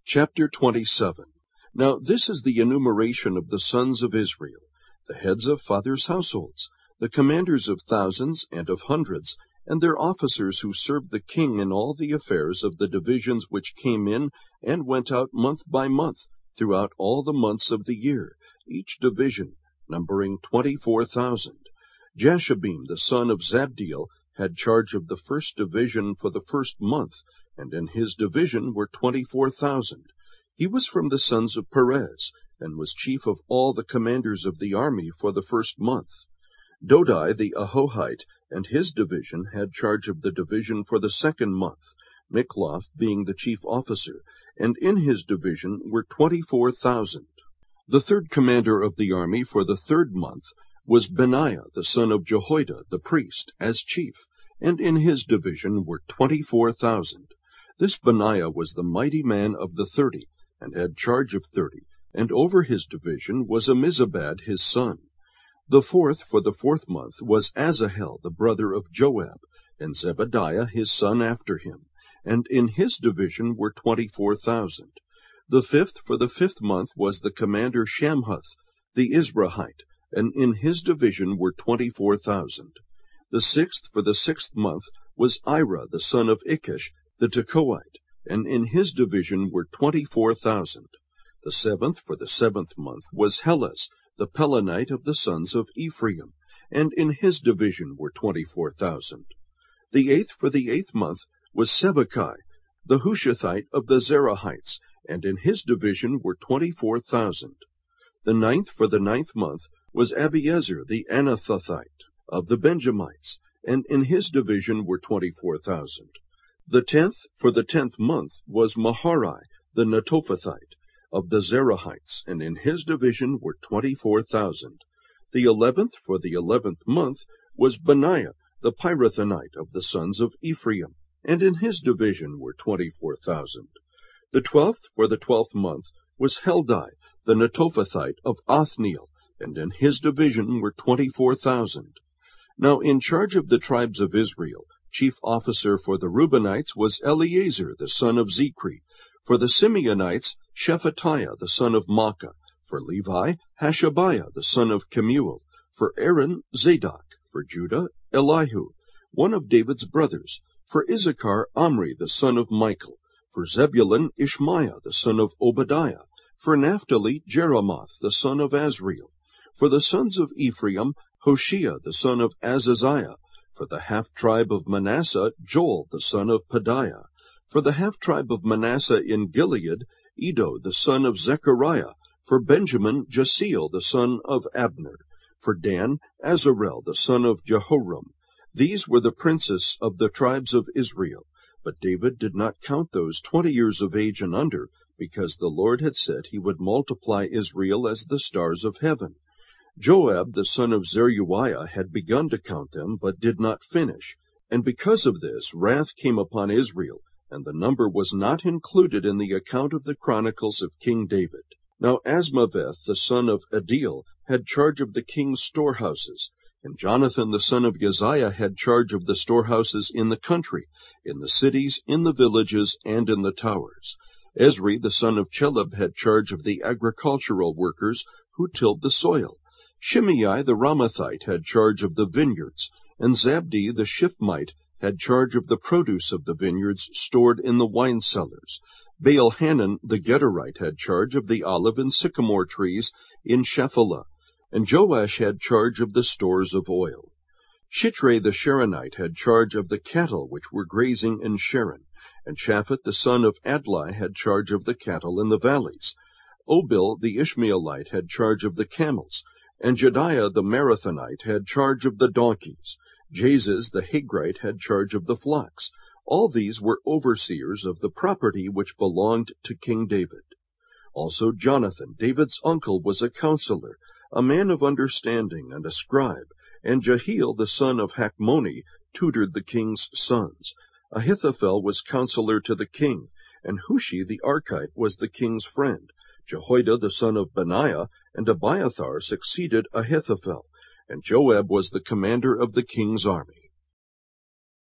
Chapter 27. Now this is the enumeration of the sons of Israel, the heads of fathers' households, the commanders of thousands and of hundreds, and their officers who served the king in all the affairs of the divisions which came in and went out month by month, throughout all the months of the year, each division numbering 24,000. Jashabim the son of Zabdiel had charge of the first division for the first month, and in his division were 24,000. He was from the sons of Perez, and was chief of all the commanders of the army for the first month. Dodai the Ahohite and his division had charge of the division for the second month, Mikloth being the chief officer, and in his division were 24,000. The third commander of the army for the third month was Benaiah the son of Jehoiada the priest, as chief, and in his division were 24,000. This Benaiah was the mighty man of the 30, and had charge of 30, and over his division was Ammizabad his son. The fourth for the fourth month was Asahel the brother of Joab, and Zebadiah his son after him, and in his division were 24,000. The fifth for the fifth month was the commander Shamhuth the Israhite, and in his division were 24,000. The sixth for the sixth month was Ira the son of Ikish the Tekoite, and in his division were 24,000. The seventh for the seventh month was Helez the Pelonite of the sons of Ephraim, and in his division were 24,000. The eighth for the eighth month was Sibbecai the Hushathite of the Zerahites, and in his division were 24,000. The ninth for the ninth month was Abiezer the Anathothite of the Benjamites, and in his division were 24,000. The 10th for the 10th month was Maharai the Netophathite of the Zerahites, and in his division were 24,000. The 11th for the 11th month was Benaiah the Pirathonite of the sons of Ephraim, and in his division were 24,000. The 12th for the 12th month was Heldai the Netophathite of Othniel, and in his division were 24,000. Now in charge of the tribes of Israel, chief officer for the Reubenites was Eleazar the son of Zichri, for the Simeonites Shephatiah the son of Makkah, for Levi Hashabiah the son of Kemuel, for Aaron Zadok, for Judah Elihu, one of David's brothers, for Issachar Omri the son of Michael, for Zebulun Ishmaiah the son of Obadiah, for Naphtali Jeremoth the son of Azriel, for the sons of Ephraim Hoshea the son of Azaziah, for the half-tribe of Manasseh Joel the son of Pedaiah, for the half-tribe of Manasseh in Gilead Iddo the son of Zechariah, for Benjamin Jasiel the son of Abner, for Dan Azarel the son of Jehoram. These were the princes of the tribes of Israel, but David did not count those 20 years of age and under, because the Lord had said he would multiply Israel as the stars of heaven. Joab the son of Zeruiah had begun to count them, but did not finish, and because of this wrath came upon Israel, and the number was not included in the account of the chronicles of King David. Now Asmaveth the son of Adil had charge of the king's storehouses, and Jonathan the son of Uzziah had charge of the storehouses in the country, in the cities, in the villages, and in the towers. Ezri the son of Chelub had charge of the agricultural workers who tilled the soil. Shimei the Ramathite had charge of the vineyards, and Zabdi the Shiphmite had charge of the produce of the vineyards stored in the wine cellars. Baal-Hanan the Gederite had charge of the olive and sycamore trees in Shephelah, and Joash had charge of the stores of oil. Shitrei the Sharonite had charge of the cattle which were grazing in Sharon, and Shaphat the son of Adlai had charge of the cattle in the valleys. Obil the Ishmaelite had charge of the camels, and Jediah the Marathonite had charge of the donkeys. Jazez the Hagrite had charge of the flocks. All these were overseers of the property which belonged to King David. Also Jonathan, David's uncle, was a counselor, a man of understanding and a scribe, and Jehiel the son of Hachmoni tutored the king's sons. Ahithophel was counselor to the king, and Hushi the Archite was the king's friend. Jehoiada the son of Benaiah and Abiathar succeeded Ahithophel, and Joab was the commander of the king's army.